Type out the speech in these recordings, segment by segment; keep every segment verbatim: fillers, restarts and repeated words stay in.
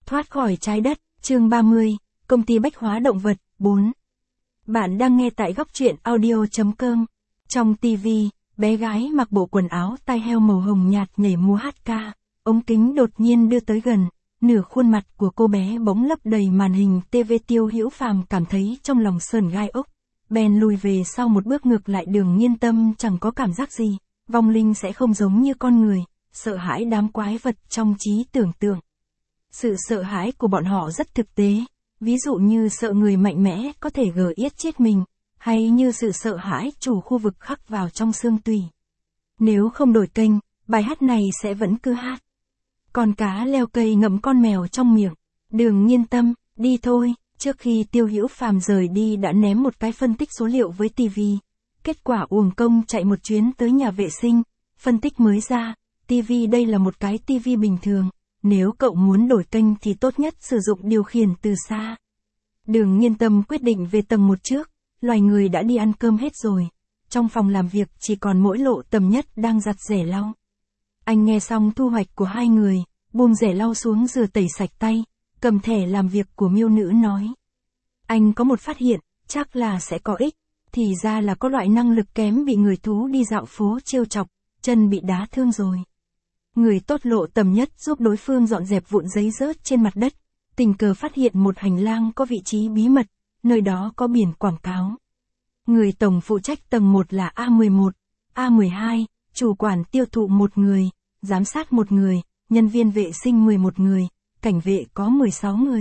Thoát khỏi trái đất, chương ba mươi, công ty bách hóa động vật, bốn. Bạn đang nghe tại góc truyện audio.com. Trong ti vi, bé gái mặc bộ quần áo tai heo màu hồng nhạt nhảy múa hát ca, ống kính đột nhiên đưa tới gần, nửa khuôn mặt của cô bé bỗng lấp đầy màn hình ti vi. Tiêu Hữu Phàm cảm thấy trong lòng sờn gai ốc, bèn lùi về sau một bước. Ngược lại Đường Nhiên Tâm chẳng có cảm giác gì, vong linh sẽ không giống như con người, sợ hãi đám quái vật trong trí tưởng tượng. Sự sợ hãi của bọn họ rất thực tế, ví dụ như sợ người mạnh mẽ có thể gờ yết chết mình, hay như sự sợ hãi chủ khu vực khắc vào trong xương tủy. Nếu không đổi kênh, bài hát này sẽ vẫn cứ hát. Con cá leo cây ngậm con mèo trong miệng. Đường Nhiên Tâm, đi thôi. Trước khi Tiêu Hữu Phàm rời đi đã ném một cái phân tích số liệu với ti vi. Kết quả uổng công chạy một chuyến tới nhà vệ sinh. Phân tích mới ra, ti vi đây là một cái ti vi bình thường. Nếu cậu muốn đổi kênh thì tốt nhất sử dụng điều khiển từ xa. Đường Nhiên Tâm quyết định về tầng một trước. Loài người đã đi ăn cơm hết rồi. Trong phòng làm việc chỉ còn mỗi Lộ Tầm Nhất đang giặt rẻ lau. Anh nghe xong thu hoạch của hai người, buông rẻ lau xuống rửa tẩy sạch tay, cầm thẻ làm việc của miêu nữ nói. Anh có một phát hiện, chắc là sẽ có ích, thì ra là có loại năng lực kém bị người thú đi dạo phố trêu chọc, chân bị đá thương rồi. Người tốt Lộ Tầm Nhất giúp đối phương dọn dẹp vụn giấy rớt trên mặt đất, tình cờ phát hiện một hành lang có vị trí bí mật, nơi đó có biển quảng cáo. Người tổng phụ trách tầng một là A mười một, A mười hai, chủ quản tiêu thụ một người, giám sát một người, nhân viên vệ sinh mười một người, cảnh vệ có mười sáu người.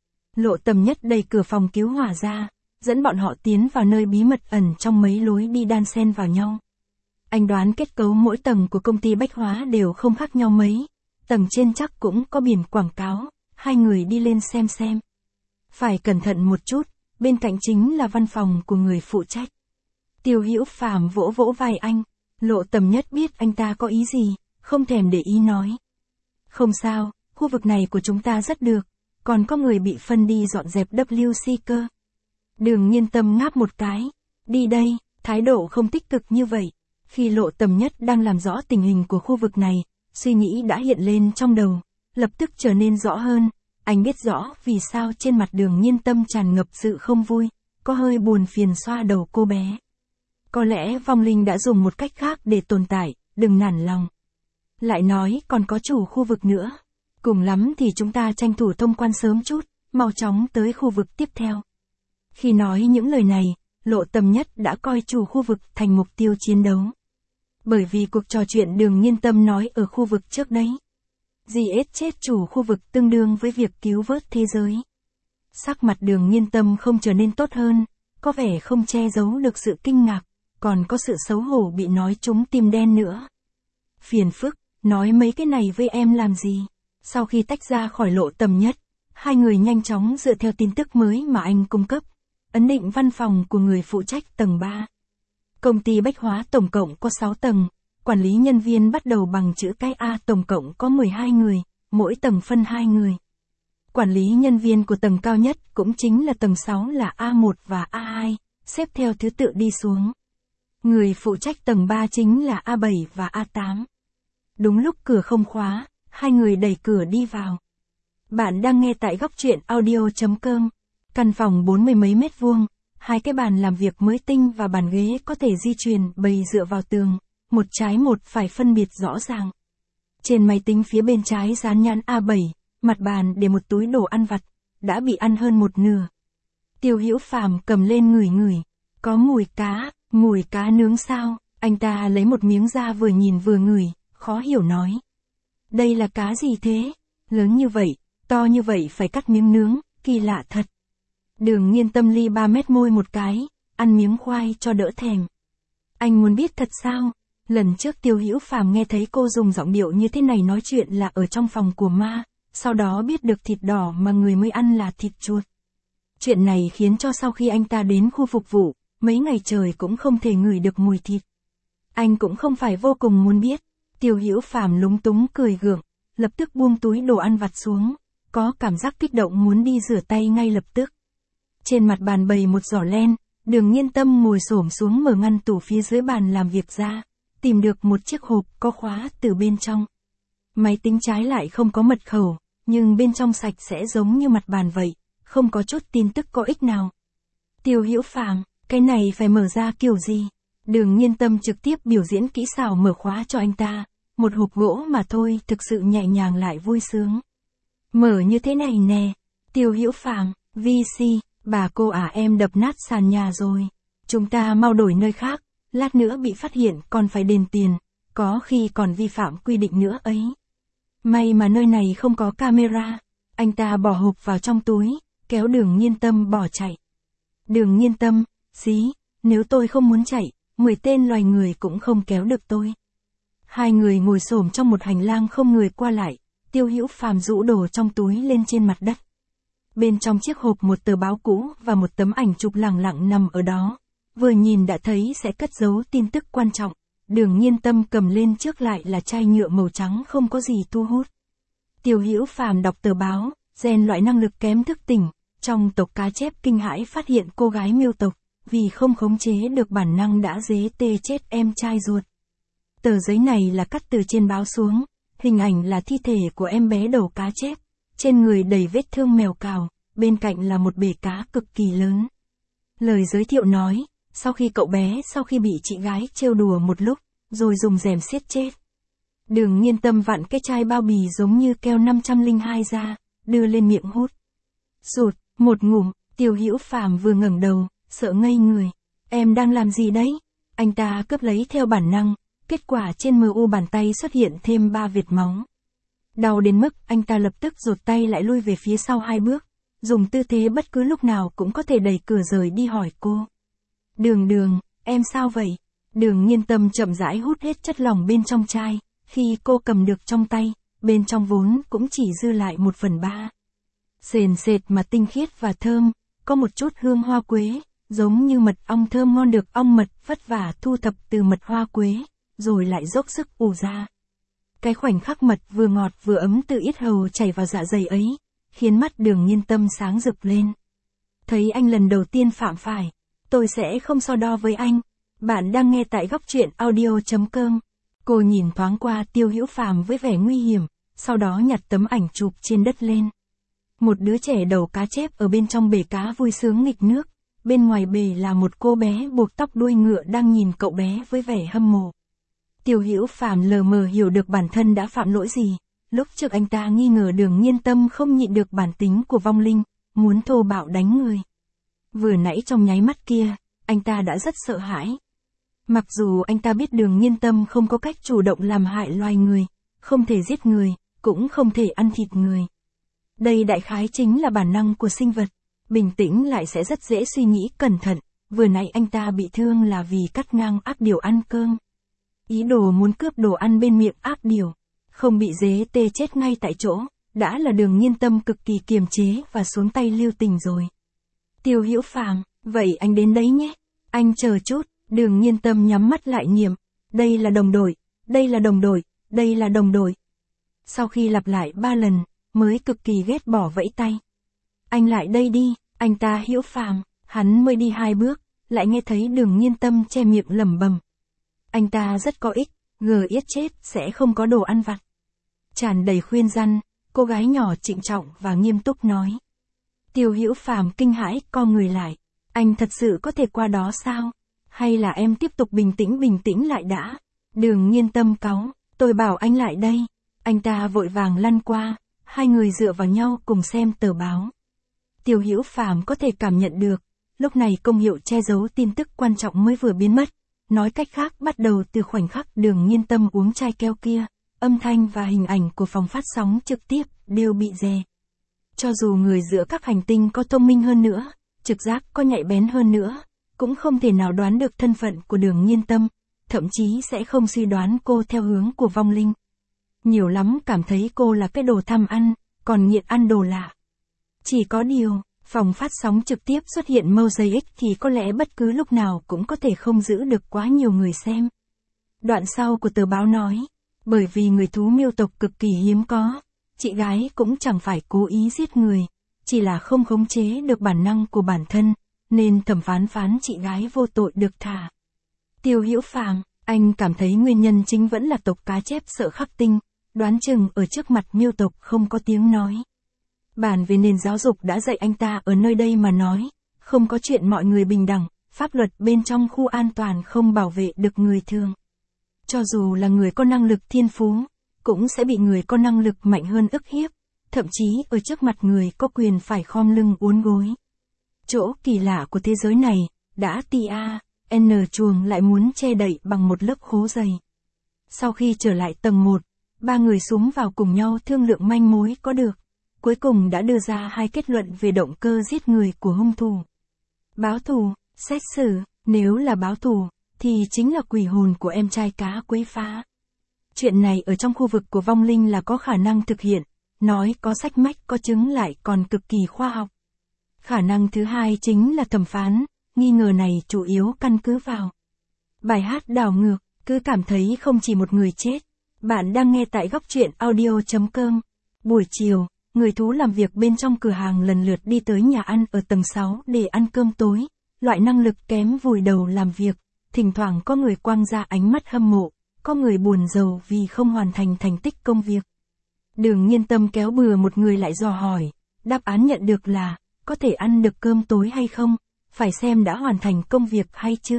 Lộ Tầm Nhất đẩy cửa phòng cứu hỏa ra, dẫn bọn họ tiến vào nơi bí mật ẩn trong mấy lối đi đan xen vào nhau. Anh đoán kết cấu mỗi tầng của công ty bách hóa đều không khác nhau mấy, tầng trên chắc cũng có biển quảng cáo, hai người đi lên xem xem. Phải cẩn thận một chút, bên cạnh chính là văn phòng của người phụ trách. Tiêu Hữu Phàm vỗ vỗ vai anh, Lộ Tầm Nhất biết anh ta có ý gì, không thèm để ý nói. Không sao, khu vực này của chúng ta rất được, còn có người bị phân đi dọn dẹp W C cơ. Đường Nhiên Tâm ngáp một cái, đi đây, thái độ không tích cực như vậy. Khi Lộ Tầm Nhất đang làm rõ tình hình của khu vực này, suy nghĩ đã hiện lên trong đầu, lập tức trở nên rõ hơn. Anh biết rõ vì sao trên mặt Đường Nhiên Tâm tràn ngập sự không vui, có hơi buồn phiền xoa đầu cô bé. Có lẽ vong linh đã dùng một cách khác để tồn tại, đừng nản lòng. Lại nói còn có chủ khu vực nữa. Cùng lắm thì chúng ta tranh thủ thông quan sớm chút, mau chóng tới khu vực tiếp theo. Khi nói những lời này, Lộ Tầm Nhất đã coi chủ khu vực thành mục tiêu chiến đấu. Bởi vì cuộc trò chuyện Đường Nhiên Tâm nói ở khu vực trước đấy. Giết chết chủ khu vực tương đương với việc cứu vớt thế giới. Sắc mặt Đường Nhiên Tâm không trở nên tốt hơn, có vẻ không che giấu được sự kinh ngạc, còn có sự xấu hổ bị nói trúng tim đen nữa. Phiền phức, nói mấy cái này với em làm gì? Sau khi tách ra khỏi Lộ Tầm Nhất, hai người nhanh chóng dựa theo tin tức mới mà anh cung cấp, ấn định văn phòng của người phụ trách tầng ba. Công ty bách hóa tổng cộng có sáu tầng, quản lý nhân viên bắt đầu bằng chữ cái A tổng cộng có mười hai người, mỗi tầng phân hai người. Quản lý nhân viên của tầng cao nhất cũng chính là tầng sáu là A một và A hai, xếp theo thứ tự đi xuống. Người phụ trách tầng ba chính là A bảy và A tám. Đúng lúc cửa không khóa, hai người đẩy cửa đi vào. Bạn đang nghe tại góc truyện audio.com. Căn phòng bốn mươi mấy mét vuông, hai cái bàn làm việc mới tinh và bàn ghế có thể di chuyển bày dựa vào tường, một trái một phải phân biệt rõ ràng. Trên máy tính phía bên trái dán nhãn A bảy, mặt bàn để một túi đồ ăn vặt, đã bị ăn hơn một nửa. Tiêu Hữu Phàm cầm lên ngửi ngửi, có mùi cá, mùi cá nướng sao? Anh ta lấy một miếng ra vừa nhìn vừa ngửi, khó hiểu nói. Đây là cá gì thế? Lớn như vậy, to như vậy phải cắt miếng nướng, kỳ lạ thật. Đường Nhiên Tâm ly ba mét môi một cái, ăn miếng khoai cho đỡ thèm. Anh muốn biết thật sao? Lần trước Tiêu Hữu Phàm nghe thấy cô dùng giọng điệu như thế này nói chuyện là ở trong phòng của ma, sau đó biết được thịt đỏ mà người mới ăn là thịt chuột. Chuyện này khiến cho sau khi anh ta đến khu phục vụ, mấy ngày trời cũng không thể ngửi được mùi thịt. Anh cũng không phải vô cùng muốn biết. Tiêu Hữu Phàm lúng túng cười gượng, lập tức buông túi đồ ăn vặt xuống, có cảm giác kích động muốn đi rửa tay ngay lập tức. Trên mặt bàn bày một giỏ len, Đường Nhiên Tâm ngồi xổm xuống mở ngăn tủ phía dưới bàn làm việc ra, tìm được một chiếc hộp có khóa từ bên trong. Máy tính trái lại không có mật khẩu, nhưng bên trong sạch sẽ giống như mặt bàn vậy, không có chút tin tức có ích nào. Tiêu Hữu Phàm, cái này phải mở ra kiểu gì? Đường Nhiên Tâm trực tiếp biểu diễn kỹ xảo mở khóa cho anh ta, một hộp gỗ mà thôi, thực sự nhẹ nhàng lại vui sướng. Mở như thế này nè, Tiêu Hữu Phàm, vê xê, bà cô à em đập nát sàn nhà rồi. Chúng ta mau đổi nơi khác, lát nữa bị phát hiện còn phải đền tiền, có khi còn vi phạm quy định nữa ấy. May mà nơi này không có camera, anh ta bỏ hộp vào trong túi, kéo Đường Nhiên Tâm bỏ chạy. Đường Nhiên Tâm, xí, nếu tôi không muốn chạy, mười tên loài người cũng không kéo được tôi. Hai người ngồi xổm trong một hành lang không người qua lại, Tiêu Hữu Phàm rũ đồ trong túi lên trên mặt đất. Bên trong chiếc hộp một tờ báo cũ và một tấm ảnh chụp lẳng lặng nằm ở đó. Vừa nhìn đã thấy sẽ cất giấu tin tức quan trọng. Đường Nhiên Tâm cầm lên trước lại là chai nhựa màu trắng không có gì thu hút. Tiêu Hữu Phàm đọc tờ báo, gen loại năng lực kém thức tỉnh. Trong tộc cá chép kinh hãi phát hiện cô gái miêu tộc, vì không khống chế được bản năng đã dế tê chết em trai ruột. Tờ giấy này là cắt từ trên báo xuống, hình ảnh là thi thể của em bé đầu cá chép, trên người đầy vết thương mèo cào, bên cạnh là một bể cá cực kỳ lớn. Lời giới thiệu nói, sau khi cậu bé sau khi bị chị gái trêu đùa một lúc, rồi dùng rèm siết chết. Đường Nhiên Tâm vặn cái chai bao bì giống như keo năm trăm lẻ hai ra, đưa lên miệng hút. Sụt, một ngụm, Tiêu Hữu Phàm vừa ngẩng đầu, sợ ngây người. Em đang làm gì đấy? Anh ta cướp lấy theo bản năng, kết quả trên mờ u bàn tay xuất hiện thêm ba vệt máu. Đau đến mức anh ta lập tức rụt tay lại lui về phía sau hai bước, dùng tư thế bất cứ lúc nào cũng có thể đẩy cửa rời đi hỏi cô. Đường Đường, em sao vậy? Đường Nhiên Tâm chậm rãi hút hết chất lỏng bên trong chai, khi cô cầm được trong tay, bên trong vốn cũng chỉ dư lại một phần ba. Sền sệt mà tinh khiết và thơm, có một chút hương hoa quế, giống như mật ong thơm ngon được ong mật vất vả thu thập từ mật hoa quế, rồi lại dốc sức ủ ra. Cái khoảnh khắc mật vừa ngọt vừa ấm từ yết hầu chảy vào dạ dày ấy, khiến mắt Đường Nhiên Tâm sáng rực lên. Thấy anh lần đầu tiên phạm phải, tôi sẽ không so đo với anh. Bạn đang nghe tại góc truyện audio chấm com. Cô nhìn thoáng qua Tiêu Hữu Phàm với vẻ nguy hiểm, sau đó nhặt tấm ảnh chụp trên đất lên. Một đứa trẻ đầu cá chép ở bên trong bể cá vui sướng nghịch nước, bên ngoài bể là một cô bé buộc tóc đuôi ngựa đang nhìn cậu bé với vẻ hâm mộ. Tiêu Hữu Phàm lờ mờ hiểu được bản thân đã phạm lỗi gì, lúc trước anh ta nghi ngờ Đường Nhiên Tâm không nhịn được bản tính của vong linh, muốn thô bạo đánh người. Vừa nãy trong nháy mắt kia, anh ta đã rất sợ hãi. Mặc dù anh ta biết Đường Nhiên Tâm không có cách chủ động làm hại loài người, không thể giết người, cũng không thể ăn thịt người. Đây đại khái chính là bản năng của sinh vật, bình tĩnh lại sẽ rất dễ suy nghĩ cẩn thận, vừa nãy anh ta bị thương là vì cắt ngang ác điểu ăn cơm. Ý đồ muốn cướp đồ ăn bên miệng ác điểu, không bị dế tê chết ngay tại chỗ, đã là Đường Nhiên Tâm cực kỳ kiềm chế và xuống tay lưu tình rồi. Tiêu Hữu Phàm, vậy anh đến đấy nhé, anh chờ chút. Đường Nhiên Tâm nhắm mắt lại niệm, đây là đồng đội, đây là đồng đội, đây là đồng đội. Sau khi lặp lại ba lần, mới cực kỳ ghét bỏ vẫy tay. Anh lại đây đi, anh ta Hữu Phàm, hắn mới đi hai bước, lại nghe thấy Đường Nhiên Tâm che miệng lẩm bẩm. Anh ta rất có ích, gờ yết chết sẽ không có đồ ăn vặt. Tràn đầy khuyên răn, cô gái nhỏ trịnh trọng và nghiêm túc nói. Tiêu Hữu Phàm kinh hãi co người lại, anh thật sự có thể qua đó sao? Hay là em tiếp tục bình tĩnh bình tĩnh lại đã? Đường Nhiên Tâm cáu, tôi bảo anh lại đây. Anh ta vội vàng lăn qua, hai người dựa vào nhau cùng xem tờ báo. Tiêu Hữu Phàm có thể cảm nhận được, lúc này công hiệu che giấu tin tức quan trọng mới vừa biến mất. Nói cách khác bắt đầu từ khoảnh khắc Đường Nhiên Tâm uống chai keo kia, âm thanh và hình ảnh của phòng phát sóng trực tiếp đều bị dè. Cho dù người giữa các hành tinh có thông minh hơn nữa, trực giác có nhạy bén hơn nữa, cũng không thể nào đoán được thân phận của Đường Nhiên Tâm, thậm chí sẽ không suy đoán cô theo hướng của vong linh. Nhiều lắm cảm thấy cô là cái đồ tham ăn, còn nghiện ăn đồ lạ. Chỉ có điều, phòng phát sóng trực tiếp xuất hiện mosaic thì có lẽ bất cứ lúc nào cũng có thể không giữ được quá nhiều người xem. Đoạn sau của tờ báo nói, bởi vì người thú miêu tộc cực kỳ hiếm có, chị gái cũng chẳng phải cố ý giết người, chỉ là không khống chế được bản năng của bản thân, nên thẩm phán phán chị gái vô tội được thả. Tiêu Hữu Phàm, anh cảm thấy nguyên nhân chính vẫn là tộc cá chép sợ khắc tinh, đoán chừng ở trước mặt miêu tộc không có tiếng nói. Bản về nền giáo dục đã dạy anh ta ở nơi đây mà nói, không có chuyện mọi người bình đẳng, pháp luật bên trong khu an toàn không bảo vệ được người thường. Cho dù là người có năng lực thiên phú, cũng sẽ bị người có năng lực mạnh hơn ức hiếp, thậm chí ở trước mặt người có quyền phải khom lưng uốn gối. Chỗ kỳ lạ của thế giới này, đã tê a, en chuồng lại muốn che đậy bằng một lớp khố dày. Sau khi trở lại tầng một, ba người xuống vào cùng nhau thương lượng manh mối có được, cuối cùng đã đưa ra hai kết luận về động cơ giết người của hung thủ. Báo thù, xét xử, nếu là báo thù, thì chính là quỷ hồn của em trai cá quấy phá. Chuyện này ở trong khu vực của vong linh là có khả năng thực hiện, nói có sách mách có chứng lại còn cực kỳ khoa học. Khả năng thứ hai chính là thẩm phán, nghi ngờ này chủ yếu căn cứ vào bài hát đảo ngược, cứ cảm thấy không chỉ một người chết. Bạn đang nghe tại góc truyện audio chấm com. Buổi chiều, người thú làm việc bên trong cửa hàng lần lượt đi tới nhà ăn ở tầng sáu để ăn cơm tối. Loại năng lực kém vùi đầu làm việc, thỉnh thoảng có người quăng ra ánh mắt hâm mộ, có người buồn rầu vì không hoàn thành thành tích công việc. Đường Nghiên Tâm kéo bừa một người lại dò hỏi, đáp án nhận được là, có thể ăn được cơm tối hay không, phải xem đã hoàn thành công việc hay chưa.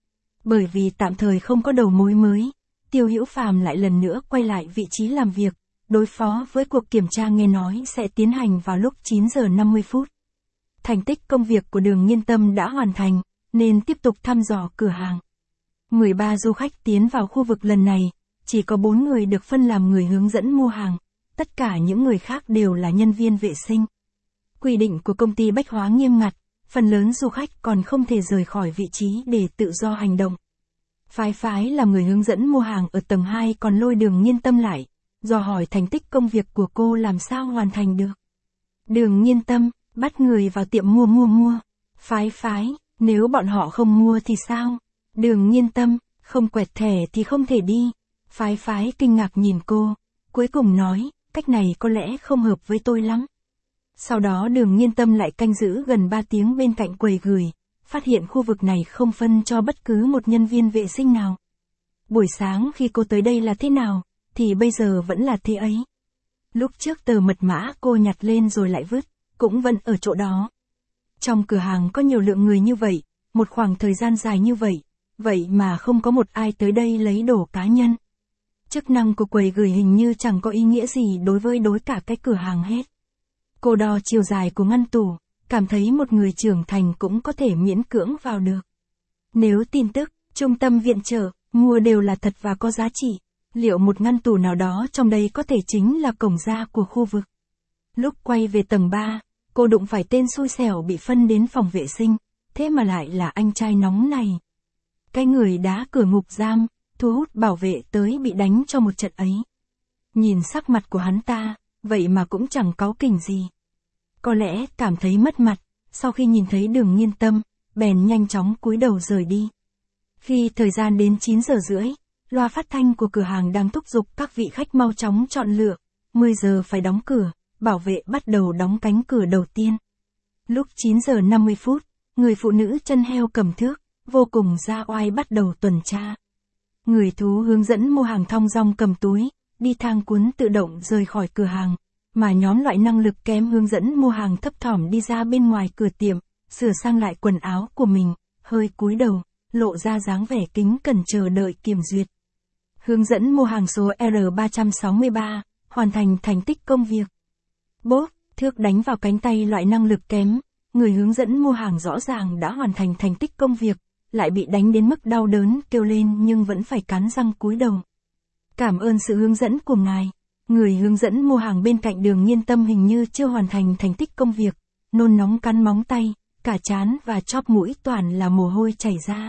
Bởi vì tạm thời không có đầu mối mới, Tiêu Hữu Phàm lại lần nữa quay lại vị trí làm việc, đối phó với cuộc kiểm tra nghe nói sẽ tiến hành vào lúc chín giờ năm mươi phút. Thành tích công việc của Đường Nghiên Tâm đã hoàn thành, nên tiếp tục thăm dò cửa hàng. mười ba du khách tiến vào khu vực lần này, chỉ có bốn người được phân làm người hướng dẫn mua hàng, tất cả những người khác đều là nhân viên vệ sinh. Quy định của công ty bách hóa nghiêm ngặt, phần lớn du khách còn không thể rời khỏi vị trí để tự do hành động. Phái Phái là người hướng dẫn mua hàng ở tầng hai còn lôi Đường Nghiên Tâm lại, dò hỏi thành tích công việc của cô làm sao hoàn thành được. Đường Nghiên Tâm, bắt người vào tiệm mua mua mua. Phái Phái, nếu bọn họ không mua thì sao? Đường Nghiên Tâm, không quẹt thẻ thì không thể đi. Phái Phái kinh ngạc nhìn cô, cuối cùng nói, cách này có lẽ không hợp với tôi lắm. Sau đó Đường Nghiên Tâm lại canh giữ gần ba tiếng bên cạnh quầy gửi, phát hiện khu vực này không phân cho bất cứ một nhân viên vệ sinh nào. Buổi sáng khi cô tới đây là thế nào, thì bây giờ vẫn là thế ấy. Lúc trước tờ mật mã cô nhặt lên rồi lại vứt, cũng vẫn ở chỗ đó. Trong cửa hàng có nhiều lượng người như vậy, một khoảng thời gian dài như vậy, vậy mà không có một ai tới đây lấy đồ cá nhân. Chức năng của quầy gửi hình như chẳng có ý nghĩa gì đối với đối cả cái cửa hàng hết. Cô đo chiều dài của ngăn tủ, cảm thấy một người trưởng thành cũng có thể miễn cưỡng vào được. Nếu tin tức, trung tâm viện trợ, mua đều là thật và có giá trị, liệu một ngăn tủ nào đó trong đây có thể chính là cổng ra của khu vực. Lúc quay về tầng ba, cô đụng phải tên xui xẻo bị phân đến phòng vệ sinh, thế mà lại là anh trai nóng này. Cái người đá cửa ngục giam, thu hút bảo vệ tới bị đánh cho một trận ấy. Nhìn sắc mặt của hắn ta, vậy mà cũng chẳng cáu kỉnh gì. Có lẽ cảm thấy mất mặt, sau khi nhìn thấy Đường Nghiên Tâm, bèn nhanh chóng cúi đầu rời đi. Khi thời gian đến chín giờ rưỡi, loa phát thanh của cửa hàng đang thúc giục các vị khách mau chóng chọn lựa, mười giờ phải đóng cửa, bảo vệ bắt đầu đóng cánh cửa đầu tiên. Lúc chín giờ năm mươi phút, người phụ nữ chân heo cầm thước, vô cùng ra oai bắt đầu tuần tra. Người thú hướng dẫn mua hàng thong dong cầm túi, đi thang cuốn tự động rời khỏi cửa hàng, mà nhóm loại năng lực kém hướng dẫn mua hàng thấp thỏm đi ra bên ngoài cửa tiệm, sửa sang lại quần áo của mình, hơi cúi đầu, lộ ra dáng vẻ kính cẩn chờ đợi kiểm duyệt. Hướng dẫn mua hàng số R ba trăm sáu mươi ba, hoàn thành thành tích công việc. Bốp, thước đánh vào cánh tay loại năng lực kém, người hướng dẫn mua hàng rõ ràng đã hoàn thành thành tích công việc, lại bị đánh đến mức đau đớn kêu lên nhưng vẫn phải cắn răng cúi đầu. Cảm ơn sự hướng dẫn của ngài. Người hướng dẫn mua hàng bên cạnh Đường Nghiên Tâm hình như chưa hoàn thành thành tích công việc, nôn nóng cắn móng tay, cả trán và chóp mũi toàn là mồ hôi chảy ra.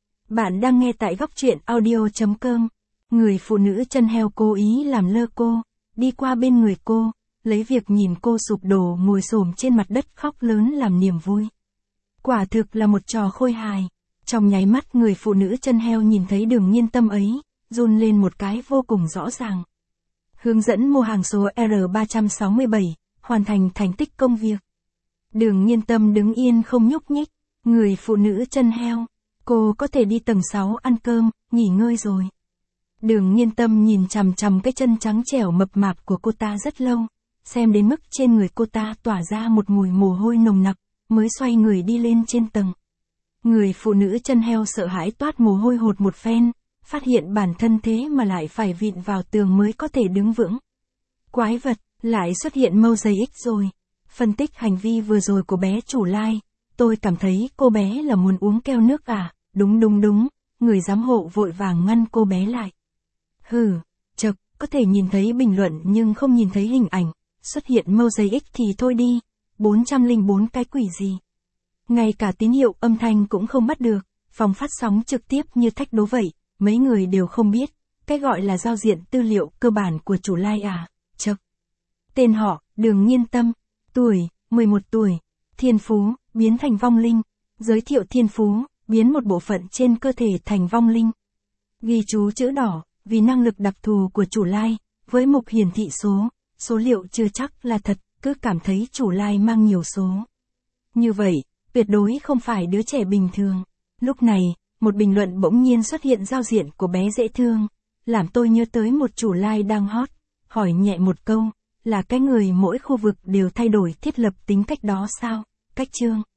Bạn đang nghe tại góc truyện audio chấm com. Người phụ nữ chân heo cố ý làm lơ cô, đi qua bên người cô, lấy việc nhìn cô sụp đổ ngồi xổm trên mặt đất khóc lớn làm niềm vui. Quả thực là một trò khôi hài. Trong nháy mắt người phụ nữ chân heo nhìn thấy Đường Nghiên Tâm ấy, run lên một cái vô cùng rõ ràng. Hướng dẫn mua hàng số R ba trăm sáu mươi bảy, hoàn thành thành tích công việc. Đường Nghiên Tâm đứng yên không nhúc nhích, người phụ nữ chân heo, cô có thể đi tầng sáu ăn cơm, nghỉ ngơi rồi. Đường Nghiên Tâm nhìn chằm chằm cái chân trắng trẻo mập mạp của cô ta rất lâu, xem đến mức trên người cô ta tỏa ra một mùi mồ hôi nồng nặc, mới xoay người đi lên trên tầng. Người phụ nữ chân heo sợ hãi toát mồ hôi hột một phen, phát hiện bản thân thế mà lại phải vịn vào tường mới có thể đứng vững. Quái vật, lại xuất hiện mosaic rồi. Phân tích hành vi vừa rồi của bé chủ lai, tôi cảm thấy cô bé là muốn uống keo nước à, đúng đúng đúng, người giám hộ vội vàng ngăn cô bé lại. Hừ, chật, có thể nhìn thấy bình luận nhưng không nhìn thấy hình ảnh, xuất hiện mosaic thì thôi đi, bốn trăm lẻ bốn cái quỷ gì. Ngay cả tín hiệu âm thanh cũng không bắt được, phòng phát sóng trực tiếp như thách đố vậy, mấy người đều không biết, cái gọi là giao diện tư liệu cơ bản của chủ lai à, chật. Tên họ, Đường Nghiên Tâm, tuổi, mười một tuổi, thiên phú, biến thành vong linh, giới thiệu thiên phú, biến một bộ phận trên cơ thể thành vong linh. Ghi chú chữ đỏ, vì năng lực đặc thù của chủ lai, với mục hiển thị số, số liệu chưa chắc là thật, cứ cảm thấy chủ lai mang nhiều số. Như vậy, tuyệt đối không phải đứa trẻ bình thường. Lúc này, một bình luận bỗng nhiên xuất hiện giao diện của bé dễ thương, làm tôi nhớ tới một chủ lai đang hot, hỏi nhẹ một câu, là cái người mỗi khu vực đều thay đổi thiết lập tính cách đó sao, cách chương.